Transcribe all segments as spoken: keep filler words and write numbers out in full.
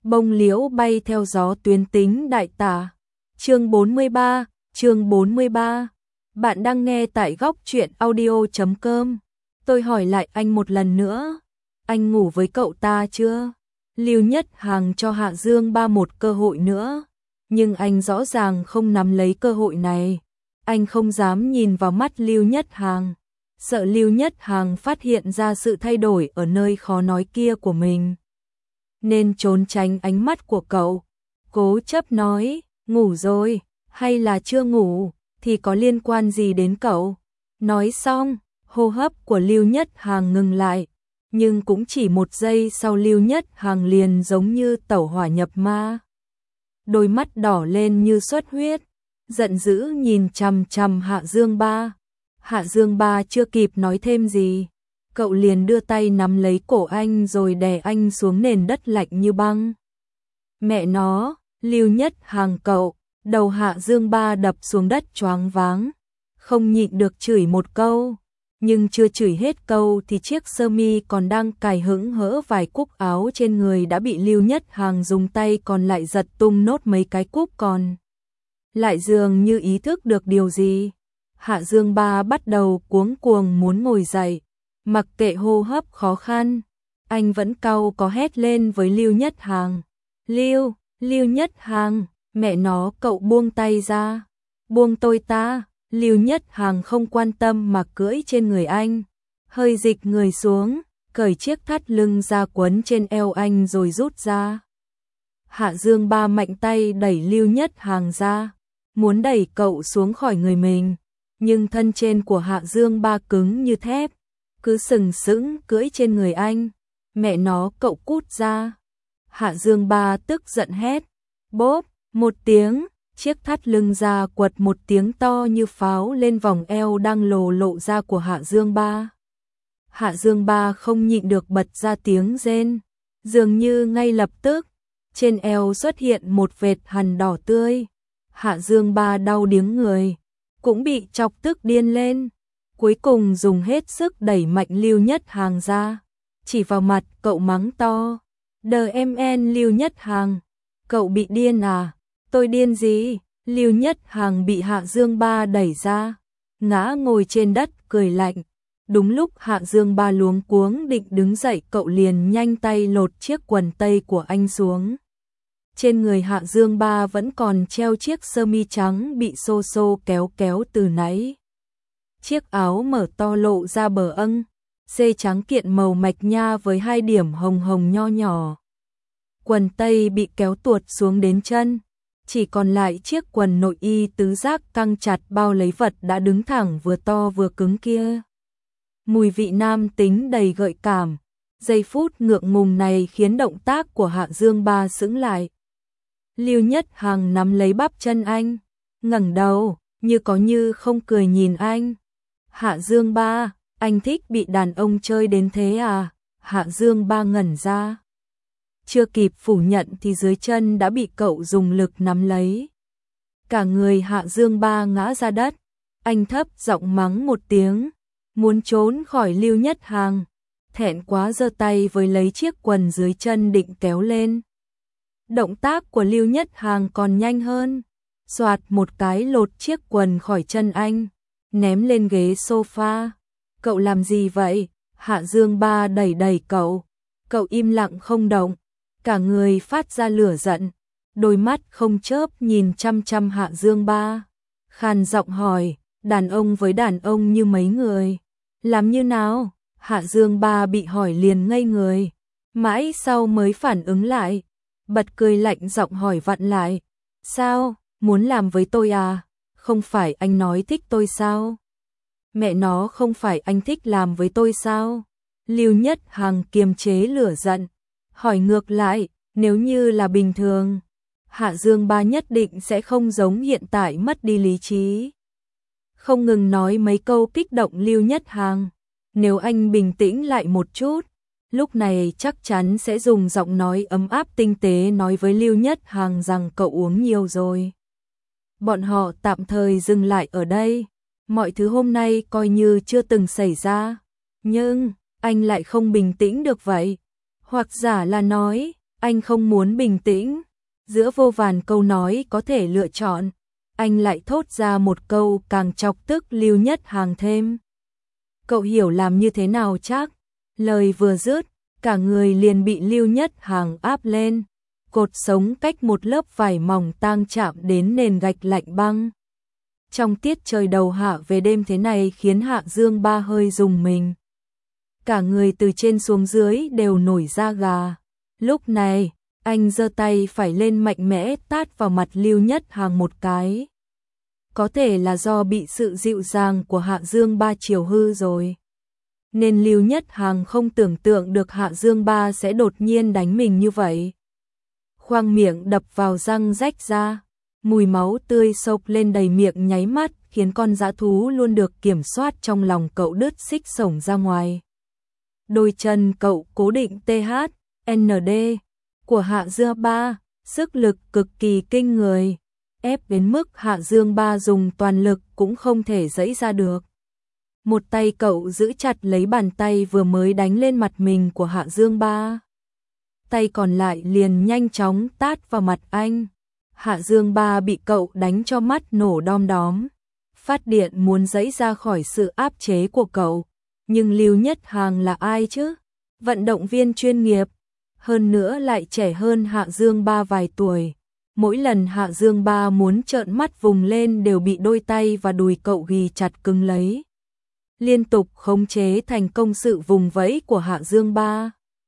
bông liễu bay theo gió tuyến tính đại tả. Chương bốn mươi ba, chương bốn mươi ba. Bạn đang nghe tại góc truyện audio chấm com. Tôi hỏi lại anh một lần nữa, anh ngủ với cậu ta chưa? Lưu Nhất Hàng cho Hạ Dương Ba một cơ hội nữa, nhưng anh rõ ràng không nắm lấy cơ hội này. Anh không dám nhìn vào mắt Lưu Nhất Hàng, sợ Lưu Nhất Hàng phát hiện ra sự thay đổi ở nơi khó nói kia của mình, nên trốn tránh ánh mắt của cậu. Cố chấp nói, ngủ rồi, hay là chưa ngủ, thì có liên quan gì đến cậu? Nói xong, hô hấp của Lưu Nhất Hàng ngừng lại, nhưng cũng chỉ một giây sau Lưu Nhất Hàng liền giống như tẩu hỏa nhập ma. Đôi mắt đỏ lên như xuất huyết, giận dữ nhìn chằm chằm Hạ Dương Ba. Hạ Dương Ba chưa kịp nói thêm gì, cậu liền đưa tay nắm lấy cổ anh rồi đè anh xuống nền đất lạnh như băng. Mẹ nó, Lưu Nhất Hàng cậu, đầu Hạ Dương Ba đập xuống đất choáng váng, không nhịn được chửi một câu, nhưng chưa chửi hết câu thì chiếc sơ mi còn đang cài hững hỡ vài cúc áo trên người đã bị Lưu Nhất Hàng dùng tay còn lại giật tung nốt mấy cái cúc còn lại. Dường như ý thức được điều gì, Hạ Dương Ba bắt đầu cuống cuồng muốn ngồi dậy, mặc kệ hô hấp khó khăn, anh vẫn cau có hét lên với Lưu Nhất Hàng. Lưu, Lưu Nhất Hàng, mẹ nó cậu buông tay ra, buông tôi ta. Lưu Nhất Hàng không quan tâm mà cưỡi trên người anh, hơi dịch người xuống, cởi chiếc thắt lưng ra quấn trên eo anh rồi rút ra. Hạ Dương Ba mạnh tay đẩy Lưu Nhất Hàng ra, muốn đẩy cậu xuống khỏi người mình, nhưng thân trên của Hạ Dương Ba cứng như thép, cứ sừng sững cưỡi trên người anh. Mẹ nó cậu cút ra. Hạ Dương Ba tức giận hét. Bốp, một tiếng, chiếc thắt lưng ra quật một tiếng to như pháo lên vòng eo đang lồ lộ ra của Hạ Dương Ba. Hạ Dương Ba không nhịn được bật ra tiếng rên, dường như ngay lập tức, trên eo xuất hiện một vệt hằn đỏ tươi. Hạ Dương Ba đau điếng người, cũng bị chọc tức điên lên, cuối cùng dùng hết sức đẩy mạnh Lưu Nhất Hàng ra, chỉ vào mặt cậu mắng to. Đờ em en Lưu Nhất Hàng, cậu bị điên à? Tôi điên gì? Lưu Nhất Hàng bị Hạ Dương Ba đẩy ra, ngã ngồi trên đất cười lạnh. Đúng lúc Hạ Dương Ba luống cuống định đứng dậy, cậu liền nhanh tay lột chiếc quần tây của anh xuống. Trên người Hạ Dương Ba vẫn còn treo chiếc sơ mi trắng bị xô xô kéo kéo từ nãy. Chiếc áo mở to lộ ra bờ âng, xê trắng kiện màu mạch nha với hai điểm hồng hồng nho nhỏ. Quần tây bị kéo tuột xuống đến chân, chỉ còn lại chiếc quần nội y tứ giác căng chặt bao lấy vật đã đứng thẳng vừa to vừa cứng kia. Mùi vị nam tính đầy gợi cảm, giây phút ngượng ngùng này khiến động tác của Hạ Dương Ba sững lại. Lưu Nhất Hàng nắm lấy bắp chân anh, ngẩng đầu, như có như không cười nhìn anh. Hạ Dương Ba, anh thích bị đàn ông chơi đến thế à? Hạ Dương Ba ngẩn ra, chưa kịp phủ nhận thì dưới chân đã bị cậu dùng lực nắm lấy. Cả người Hạ Dương Ba ngã ra đất, anh thấp giọng mắng một tiếng, muốn trốn khỏi Lưu Nhất Hàng, thẹn quá giơ tay với lấy chiếc quần dưới chân định kéo lên. Động tác của Lưu Nhất Hàng còn nhanh hơn, xoạt một cái lột chiếc quần khỏi chân anh, ném lên ghế sofa. Cậu làm gì vậy? Hạ Dương Ba đẩy đẩy cậu, cậu im lặng không động, cả người phát ra lửa giận, đôi mắt không chớp nhìn chăm chăm Hạ Dương Ba, khàn giọng hỏi, đàn ông với đàn ông như mấy người, làm như nào? Hạ Dương Ba bị hỏi liền ngây người, mãi sau mới phản ứng lại, bật cười lạnh giọng hỏi vặn lại, sao, muốn làm với tôi à? Không phải anh nói thích tôi sao? Mẹ nó, không phải anh thích làm với tôi sao? Lưu Nhất Hàng kiềm chế lửa giận, hỏi ngược lại, nếu như là bình thường, Hạ Dương Ba nhất định sẽ không giống hiện tại mất đi lý trí, không ngừng nói mấy câu kích động Lưu Nhất Hàng. Nếu anh bình tĩnh lại một chút, lúc này chắc chắn sẽ dùng giọng nói ấm áp tinh tế nói với Lưu Nhất Hàng rằng cậu uống nhiều rồi. Bọn họ tạm thời dừng lại ở đây, mọi thứ hôm nay coi như chưa từng xảy ra. Nhưng, anh lại không bình tĩnh được vậy. Hoặc giả là nói, Anh không muốn bình tĩnh. Giữa vô vàn câu nói có thể lựa chọn, anh lại thốt ra một câu càng chọc tức Lưu Nhất Hàng thêm. Cậu hiểu làm như thế nào chắc? Lời vừa dứt, cả người liền bị Lưu Nhất Hàng áp lên. Cột sống cách một lớp vải mỏng tang chạm đến nền gạch lạnh băng. Trong tiết trời đầu hạ về đêm thế này khiến Hạ Dương Ba hơi rùng mình. Cả người từ trên xuống dưới đều nổi da gà. Lúc này, anh giơ tay phải lên mạnh mẽ tát vào mặt Lưu Nhất Hàng một cái. Có thể là do bị sự dịu dàng của Hạ Dương Ba chiều hư rồi. Nên Lưu Nhất Hàng không tưởng tượng được Hạ Dương Ba sẽ đột nhiên đánh mình như vậy. Khoang miệng đập vào răng rách ra, mùi máu tươi xộc lên đầy miệng nháy mắt khiến con dã thú luôn được kiểm soát trong lòng cậu đứt xích xổng ra ngoài. Đôi chân cậu cố định tê hát en đê của Hạ Dương Ba, sức lực cực kỳ kinh người, ép đến mức Hạ Dương Ba dùng toàn lực cũng không thể giãy ra được. Một tay cậu giữ chặt lấy bàn tay vừa mới đánh lên mặt mình của Hạ Dương Ba. Tay còn lại liền nhanh chóng tát vào mặt anh. Hạ Dương Ba bị cậu đánh cho mắt nổ đom đóm. Phát điện muốn giãy ra khỏi sự áp chế của cậu. Nhưng Lưu Nhất Hàng là ai chứ? Vận động viên chuyên nghiệp. Hơn nữa lại trẻ hơn Hạ Dương Ba vài tuổi. Mỗi lần Hạ Dương Ba muốn trợn mắt vùng lên đều bị đôi tay và đùi cậu ghì chặt cứng lấy. Liên tục khống chế thành công sự vùng vẫy của Hạ Dương Ba.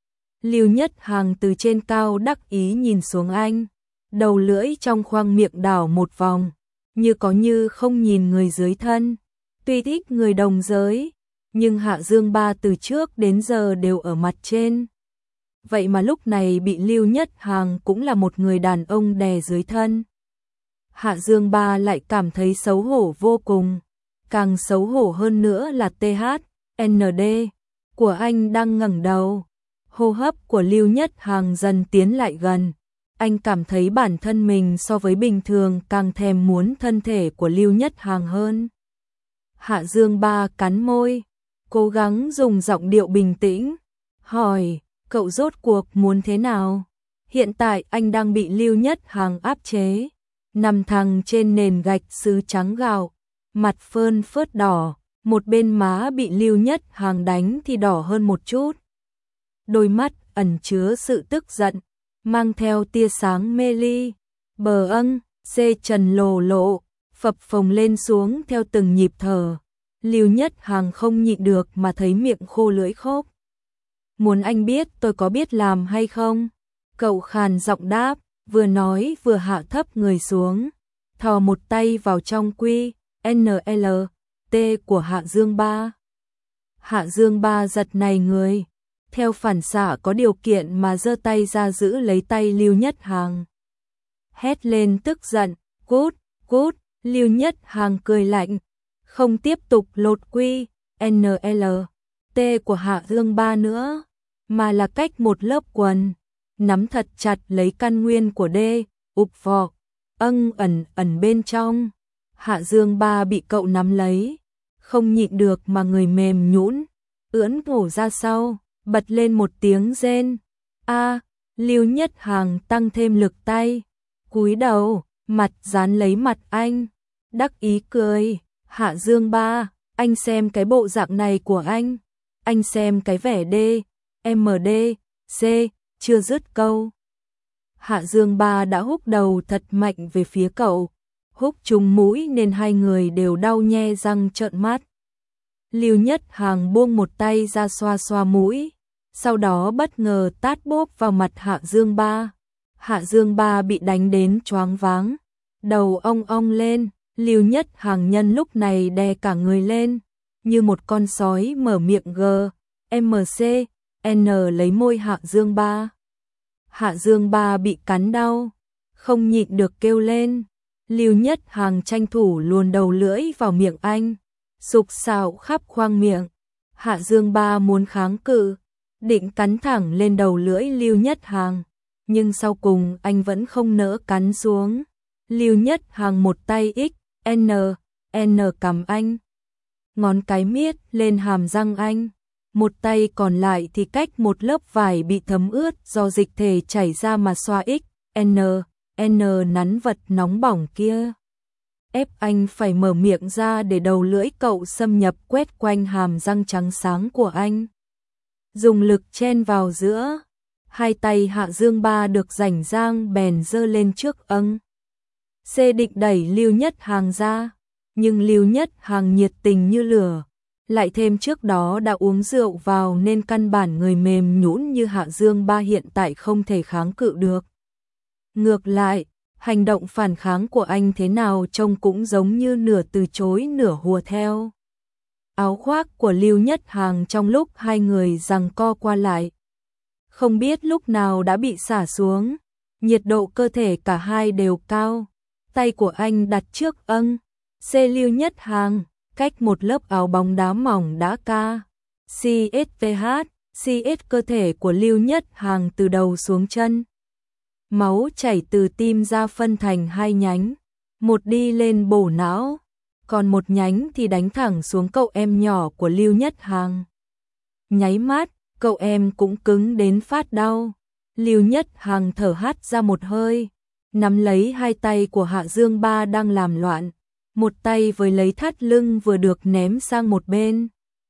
Lưu Nhất Hàng từ trên cao đắc ý nhìn xuống anh, đầu lưỡi trong khoang miệng đảo một vòng, như có như không nhìn người dưới thân. Tuy thích người đồng giới, nhưng Hạ Dương Ba từ trước đến giờ đều ở mặt trên. Vậy mà lúc này bị Lưu Nhất Hàng cũng là một người đàn ông đè dưới thân. Hạ Dương Ba lại cảm thấy xấu hổ vô cùng. Càng xấu hổ hơn nữa là tê hát en đê của anh đang ngẩng đầu. Hô hấp của Lưu Nhất Hàng dần tiến lại gần. Anh cảm thấy bản thân mình so với bình thường càng thèm muốn thân thể của Lưu Nhất Hàng hơn. Hạ Dương Ba cắn môi, cố gắng dùng giọng điệu bình tĩnh, hỏi, cậu rốt cuộc muốn thế nào? Hiện tại anh đang bị Lưu Nhất Hàng áp chế, nằm thẳng trên nền gạch sứ trắng gạo, mặt phơn phớt đỏ, một bên má bị Lưu Nhất Hàng đánh thì đỏ hơn một chút. Đôi mắt ẩn chứa sự tức giận, mang theo tia sáng mê ly, bờ âng, xê trần lồ lộ, phập phồng lên xuống theo từng nhịp thở. Lưu Nhất Hàng không nhịn được mà thấy miệng khô lưỡi khô. Muốn anh biết tôi có biết làm hay không? Cậu khàn giọng đáp, vừa nói vừa hạ thấp người xuống, thò một tay vào trong quy en lờ tê của Hạ Dương Ba. Hạ Dương Ba giật nảy người, theo phản xạ có điều kiện mà giơ tay ra giữ lấy tay Lưu Nhất Hàng. Hét lên tức giận, cút, cút, Lưu Nhất Hàng cười lạnh, không tiếp tục lột quy en lờ tê của Hạ Dương Ba nữa, mà là cách một lớp quần, nắm thật chặt lấy căn nguyên của đê, ụp vọc, âng ẩn ẩn bên trong. Hạ Dương Ba bị cậu nắm lấy, không nhịn được mà người mềm nhũn, ưỡn cổ ra sau, bật lên một tiếng rên. A, Lưu Nhất Hàng tăng thêm lực tay, cúi đầu, mặt dán lấy mặt anh, đắc ý cười, Hạ Dương Ba, anh xem cái bộ dạng này của anh, anh xem cái vẻ đê, em đê, xê, chưa dứt câu. Hạ Dương Ba đã húc đầu thật mạnh về phía cậu, húc trúng mũi nên hai người đều đau nhe răng trợn mắt. Lưu Nhất Hàng buông một tay ra xoa xoa mũi, sau đó bất ngờ tát bốp vào mặt Hạ Dương Ba. Hạ Dương Ba bị đánh đến choáng váng, đầu ong ong lên. Lưu Nhất Hàng nhân lúc này đè cả người lên, như một con sói mở miệng g, em xê, en lấy môi Hạ Dương Ba. Hạ Dương Ba bị cắn đau, không nhịn được kêu lên. Lưu Nhất Hàng tranh thủ luồn đầu lưỡi vào miệng anh, sục sạo khắp khoang miệng. Hạ Dương Ba muốn kháng cự, định cắn thẳng lên đầu lưỡi Lưu Nhất Hàng, nhưng sau cùng anh vẫn không nỡ cắn xuống. Lưu Nhất Hàng một tay x, n, n cầm anh, ngón cái miết lên hàm răng anh, một tay còn lại thì cách một lớp vải bị thấm ướt do dịch thể chảy ra mà xoa x, n, n nắn vật nóng bỏng kia. Ép anh phải mở miệng ra để đầu lưỡi cậu xâm nhập quét quanh hàm răng trắng sáng của anh. Dùng lực chen vào giữa, hai tay Hạ Dương Ba được rảnh rang bèn giơ lên trước âng. C định đẩy Lưu Nhất Hàng ra, nhưng Lưu Nhất Hàng nhiệt tình như lửa, lại thêm trước đó đã uống rượu vào nên căn bản người mềm nhũn như Hạ Dương Ba hiện tại không thể kháng cự được. Ngược lại, hành động phản kháng của anh thế nào trông cũng giống như nửa từ chối nửa hùa theo áo khoác của Lưu Nhất Hàng trong lúc hai người giằng co qua lại. Không biết lúc nào đã bị xả xuống, nhiệt độ cơ thể cả hai đều cao. Tay của anh đặt trước âng, C Lưu Nhất Hàng, cách một lớp áo bóng đá mỏng đã ca. xê ét tê hát, xê ét cơ thể của Lưu Nhất Hàng từ đầu xuống chân. Máu chảy từ tim ra phân thành hai nhánh, một đi lên bổ não, còn một nhánh thì đánh thẳng xuống cậu em nhỏ của Lưu Nhất Hàng. Nháy mắt, cậu em cũng cứng đến phát đau. Lưu Nhất Hàng thở hắt ra một hơi, nắm lấy hai tay của Hạ Dương Ba đang làm loạn, một tay với lấy thắt lưng vừa được ném sang một bên,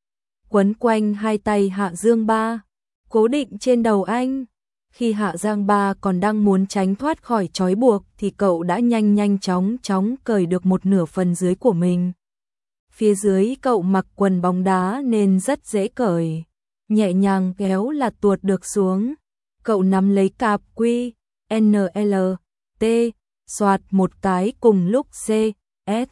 quấn quanh hai tay Hạ Dương Ba, cố định trên đầu anh. Khi Hạ Dương Ba còn đang muốn tránh thoát khỏi trói buộc thì cậu đã nhanh nhanh chóng chóng cởi được một nửa phần dưới của mình. Phía dưới cậu mặc quần bóng đá nên rất dễ cởi, nhẹ nhàng kéo là tuột được xuống. Cậu nắm lấy cạp quy, en lờ, tê, xoạt một cái cùng lúc C, S.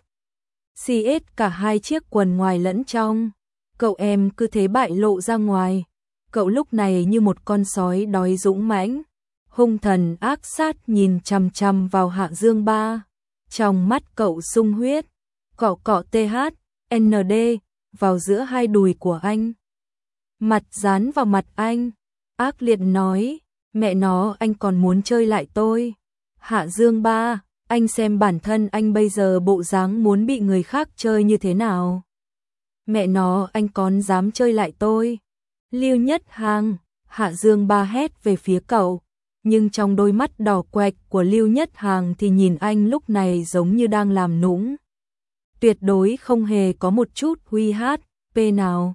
xê ét cả hai chiếc quần ngoài lẫn trong. Cậu em cứ thế bại lộ ra ngoài. Cậu lúc này như một con sói đói dũng mãnh, hung thần ác sát nhìn chằm chằm vào Hạ Dương Ba. Trong mắt cậu sung huyết, cọ cọ tê hát, en đê vào giữa hai đùi của anh. Mặt dán vào mặt anh, ác liệt nói, mẹ nó anh còn muốn chơi lại tôi. Hạ Dương Ba, anh xem bản thân anh bây giờ bộ dáng muốn bị người khác chơi như thế nào. Mẹ nó anh còn dám chơi lại tôi. Lưu Nhất Hàng, Hạ Dương Ba hét về phía cậu, nhưng trong đôi mắt đỏ quạch của Lưu Nhất Hàng thì nhìn anh lúc này giống như đang làm nũng. Tuyệt đối không hề có một chút huy hát, pê nào.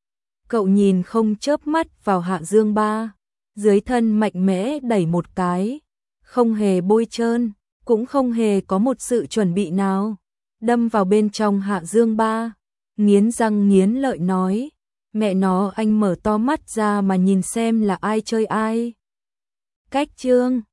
Cậu nhìn không chớp mắt vào Hạ Dương Ba, dưới thân mạnh mẽ đẩy một cái, không hề bôi trơn, cũng không hề có một sự chuẩn bị nào, đâm vào bên trong Hạ Dương Ba, nghiến răng nghiến lợi nói. Mẹ nó anh mở to mắt ra mà nhìn xem là ai chơi ai. Cách chương